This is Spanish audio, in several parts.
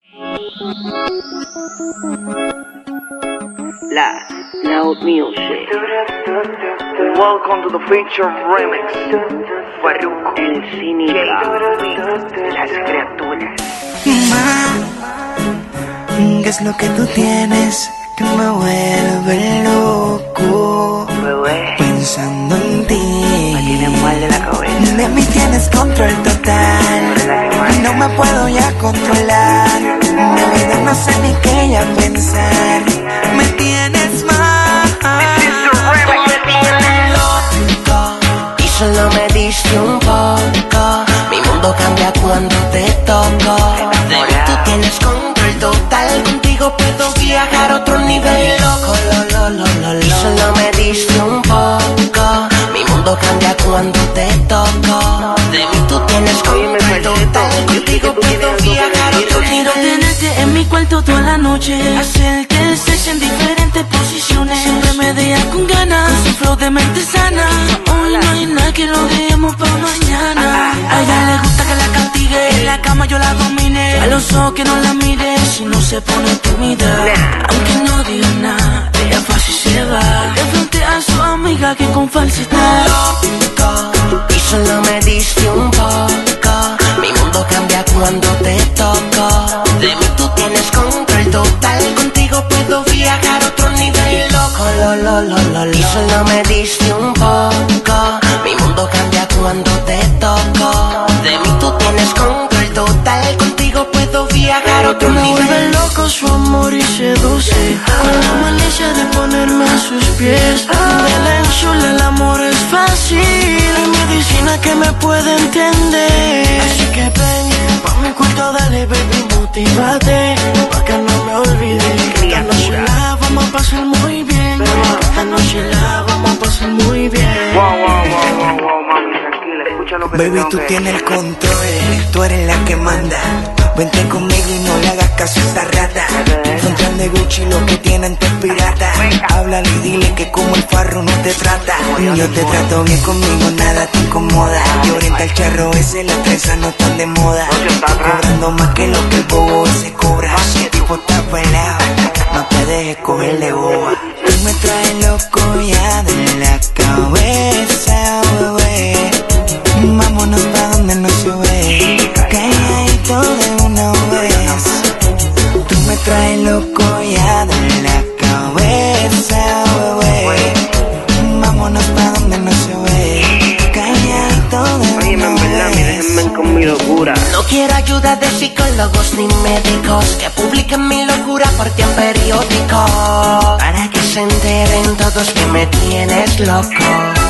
Loud music. Welcome to the feature remix. Farruko, El Cínica, las criaturas. ¿Qué es lo que tú tienes que me vuelve loco? Bebé, Pensando en ti. me tienes mal de la cabeza. De mí tienes control total. No me puedo ya controlar. De verdad no sé ni qué ya pensar. Me tienes mal. Me tienes loco y solo me diste un poco. Mi mundo cambia cuando te toco. De mí tú tienes control total. Contigo puedo viajar a otro nivel. Loco, y solo me diste un poco. Mi mundo cambia cuando te toco. De mí tú tienes control total. Contigo puedo viajar a otro nivel. Quiero tenerte en mi cuarto toda la noche, hacer que estés en diferentes posiciones. Siempre me deja con ganas, con su flow de mente sana. Hoy no hay nada que lo dejemos para mañana. A ella le gusta que la castigue, en la cama yo la domine. A los ojos que no la mire, si no se pone tímida. Aunque no diga nada, ella fácil se va de frente a su amiga que con falsedad. Loco, y solo me diste un poco. Mi mundo cambia cuando te toco. De mí tú tienes control total. Contigo puedo viajar a otro nivel. Loco, y solo me diste un poco. Mi mundo cambia cuando te toco. De mí tú tienes control total. Contigo puedo viajar a otro Me nivel. vuelve loco su amor y seduce, con la malicia de ponerme a sus pies. De la enchula el amor es fácil, hay medicina que me puede entender. Así que ven, pa' mi cuarto dale baby, motívate, pa' que no me olvide. Esta noche la vamos a pasar muy bien, esta noche la vamos a pasar muy bien. Wow, mami, tranquila, escucha lo que Baby, te tú tengo que tienes el decir. control, tú eres la que manda. Vente conmigo y no le hagas caso a esta rata. Frontal de Gucci, lo que tienen te es pirata. Háblale y dile que como el farro no te trata. Yo te trato bien, conmigo nada te incomoda. Y orienta el charro ese, las tresas no están de moda. Estoy cobrando más que lo que el bobo ese cobra. El tipo está pelado, no te dejes coger de boba. Tú me traes loco ya de la cabeza, bebé. Vámonos pa' donde no se ve, calladito de una vez. Tú me traes loco ya de la cabeza, bebé. Vámonos pa' donde no se ve, calladito de Oye, una en verdad, vez. déjenme con mi locura. No quiero ayuda de psicólogos ni médicos que publiquen mi locura por ti en periódico, para que se enteren todos que me tienes loco.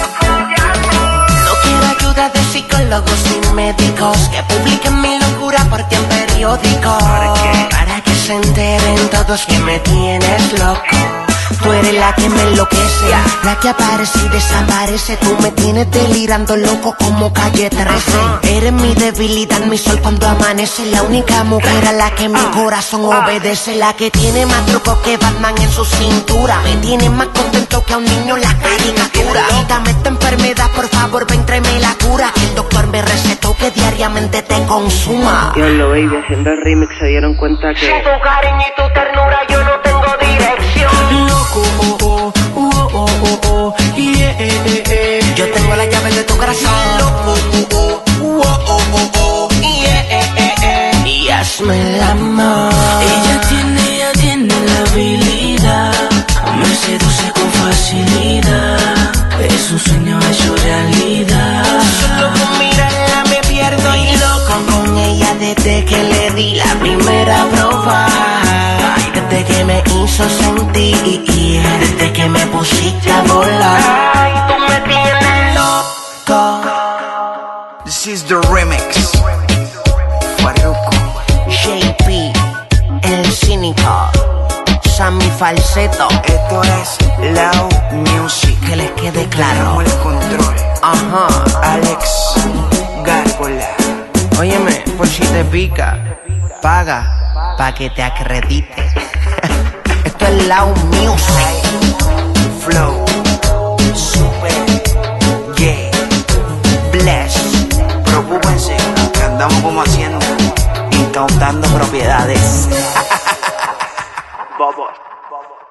No quiero ayuda de psicólogos ni médicos que publiquen mi locura por ti en periódico, para que se enteren todos que me tienes loco. Tú eres la que me enloquece, la que aparece y desaparece. Tú me tienes delirando loco como Calle 13. Eres mi debilidad, mi sol cuando amanece. La única mujer a la que mi corazón obedece. La que tiene más trucos que Batman en su cintura. Me tiene más contento que a un niño la caricatura. Quítame esta enfermedad, por favor, ven, tráeme la cura. El doctor me recetó que diariamente te consuma. Dios lo baby, haciendo el remix se dieron cuenta que Sin tu cariño y tu ternura yo no tengo dirección. Loco, yeah. Yo tengo la llave de tu corazón. Loco, yeah. Y hazme el amor. Ella tiene la habilidad, me seduce con facilidad. Es un sueño hecho realidad. Solo con mirarla me pierdo y loco con ella desde que le di la primera prueba. Desde que me hizo sentir, desde que me pusiste a volar. Ay, tú me tienes loco. This is the remix. Farruko, JP, El Cínica, Sammy Falsetto. esto es Loud Music. Que les quede claro. Tenemos el control. Ajá. Alex Gárgola. Óyeme, por si te pica, paga pa' que te acredite. Esto es Loud Music. Flow, super, yeah, bless. Preocúpense, que andamos como hacienda. incautando propiedades. Bubba.